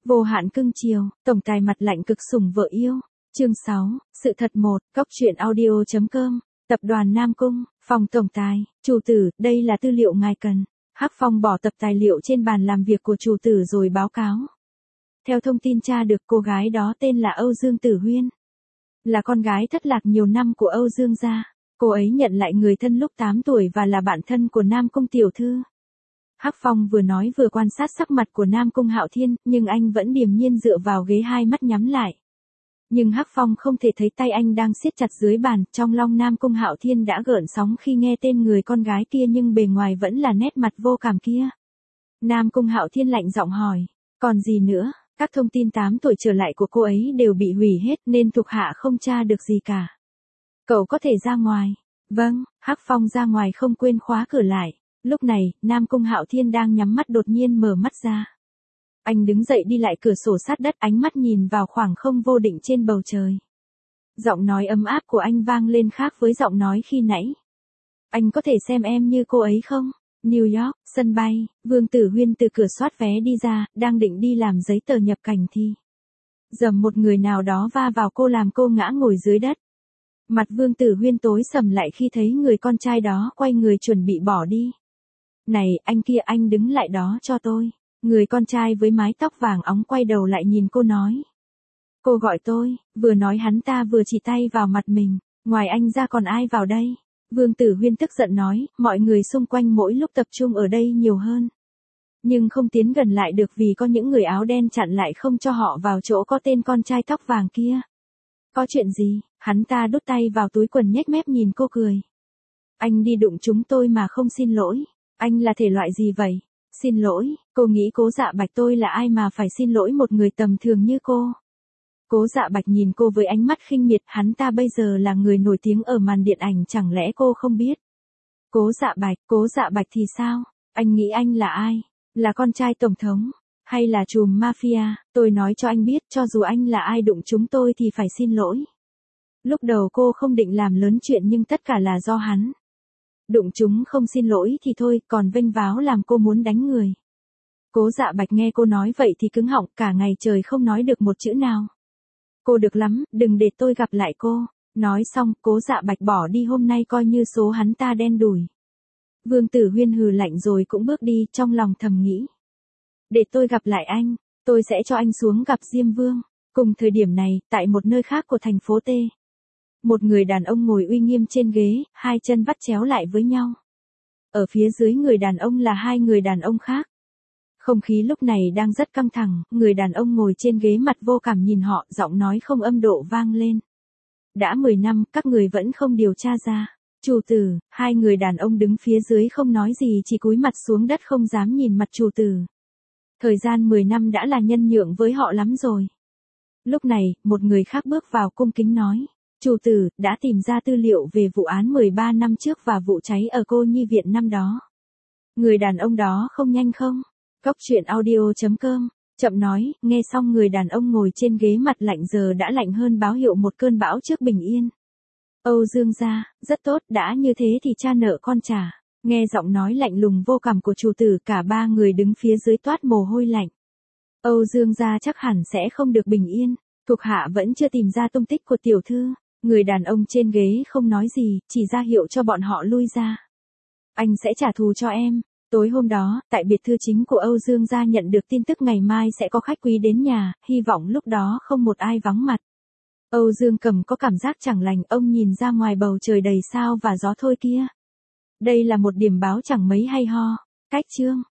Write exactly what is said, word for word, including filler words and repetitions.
Vô hạn cưng chiều, tổng tài mặt lạnh cực sủng vợ yêu. Chương sáu, sự thật một, góc truyện audio chấm com, tập đoàn Nam Cung, phòng tổng tài, chủ tử, đây là tư liệu ngài cần. Hắc Phong bỏ tập tài liệu trên bàn làm việc của chủ tử rồi báo cáo. Theo thông tin tra được, cô gái đó tên là Âu Dương Tử Huyên. Là con gái thất lạc nhiều năm của Âu Dương gia. Cô ấy nhận lại người thân lúc tám tuổi và là bạn thân của Nam Cung tiểu thư. Hắc Phong vừa nói vừa quan sát sắc mặt của Nam Cung Hạo Thiên, nhưng anh vẫn điềm nhiên dựa vào ghế, hai mắt nhắm lại. Nhưng Hắc Phong không thể thấy tay anh đang siết chặt dưới bàn, trong lòng Nam Cung Hạo Thiên đã gợn sóng khi nghe tên người con gái kia, nhưng bề ngoài vẫn là nét mặt vô cảm kia. Nam Cung Hạo Thiên lạnh giọng hỏi, còn gì nữa? Các thông tin tám tuổi trở lại của cô ấy đều bị hủy hết nên thuộc hạ không tra được gì cả. Cậu có thể ra ngoài. Vâng, Hắc Phong ra ngoài không quên khóa cửa lại. Lúc này, Nam Cung Hạo Thiên đang nhắm mắt đột nhiên mở mắt ra. Anh đứng dậy đi lại cửa sổ sát đất, ánh mắt nhìn vào khoảng không vô định trên bầu trời. Giọng nói ấm áp của anh vang lên khác với giọng nói khi nãy. Anh có thể xem em như cô ấy không? New York, sân bay, Vương Tử Huyên từ cửa soát vé đi ra, đang định đi làm giấy tờ nhập cảnh thì dầm một người nào đó va vào cô làm cô ngã ngồi dưới đất. Mặt Vương Tử Huyên tối sầm lại khi thấy người con trai đó quay người chuẩn bị bỏ đi. Này, anh kia, anh đứng lại đó cho tôi. Người con trai với mái tóc vàng óng quay đầu lại nhìn cô nói. Cô gọi tôi, vừa nói hắn ta vừa chỉ tay vào mặt mình. Ngoài anh ra còn ai vào đây? Vương Tử Huyên tức giận nói, mọi người xung quanh mỗi lúc tập trung ở đây nhiều hơn. Nhưng không tiến gần lại được vì có những người áo đen chặn lại không cho họ vào chỗ có tên con trai tóc vàng kia. Có chuyện gì? Hắn ta đút tay vào túi quần nhếch mép nhìn cô cười. Anh đi đụng chúng tôi mà không xin lỗi. Anh là thể loại gì vậy? Xin lỗi, cô nghĩ Cố Dạ Bạch tôi là ai mà phải xin lỗi một người tầm thường như cô? Cố Dạ Bạch nhìn cô với ánh mắt khinh miệt, hắn ta bây giờ là người nổi tiếng ở màn điện ảnh, chẳng lẽ cô không biết? Cố Dạ Bạch, Cố Dạ Bạch thì sao? Anh nghĩ anh là ai? Là con trai tổng thống? Hay là trùm mafia? Tôi nói cho anh biết, cho dù anh là ai đụng chúng tôi thì phải xin lỗi. Lúc đầu cô không định làm lớn chuyện nhưng tất cả là do hắn. Đụng chúng không xin lỗi thì thôi, còn vênh váo làm cô muốn đánh người. Cố Dạ Bạch nghe cô nói vậy thì cứng họng, cả ngày trời không nói được một chữ nào. Cô được lắm, đừng để tôi gặp lại cô. Nói xong, Cố Dạ Bạch bỏ đi, hôm nay coi như số hắn ta đen đủi. Vương Tử Huyên hừ lạnh rồi cũng bước đi, trong lòng thầm nghĩ. Để tôi gặp lại anh, tôi sẽ cho anh xuống gặp Diêm Vương. Cùng thời điểm này, tại một nơi khác của thành phố T. Một người đàn ông ngồi uy nghiêm trên ghế, hai chân vắt chéo lại với nhau. Ở phía dưới người đàn ông là hai người đàn ông khác. Không khí lúc này đang rất căng thẳng, người đàn ông ngồi trên ghế mặt vô cảm nhìn họ, giọng nói không âm độ vang lên. Đã mười năm, các người vẫn không điều tra ra. Chủ tử, hai người đàn ông đứng phía dưới không nói gì, chỉ cúi mặt xuống đất không dám nhìn mặt chủ tử. Thời gian mười năm đã là nhân nhượng với họ lắm rồi. Lúc này, một người khác bước vào cung kính nói. Chủ tử, đã tìm ra tư liệu về vụ án mười ba năm trước và vụ cháy ở Cô Nhi Viện năm đó. Người đàn ông đó không nhanh không? Góc truyện audio chấm com, chậm nói, nghe xong người đàn ông ngồi trên ghế mặt lạnh giờ đã lạnh hơn báo hiệu một cơn bão trước bình yên. Âu Dương gia, rất tốt, đã như thế thì cha nợ con trả. Nghe giọng nói lạnh lùng vô cảm của chủ tử, cả ba người đứng phía dưới toát mồ hôi lạnh. Âu Dương gia chắc hẳn sẽ không được bình yên, thuộc hạ vẫn chưa tìm ra tung tích của tiểu thư. Người đàn ông trên ghế không nói gì, chỉ ra hiệu cho bọn họ lui ra. Anh sẽ trả thù cho em. Tối hôm đó, tại biệt thư chính của Âu Dương gia nhận được tin tức ngày mai sẽ có khách quý đến nhà, hy vọng lúc đó không một ai vắng mặt. Âu Dương Cầm có cảm giác chẳng lành, ông nhìn ra ngoài bầu trời đầy sao và gió thôi kia. Đây là một điểm báo chẳng mấy hay ho. Cách chương.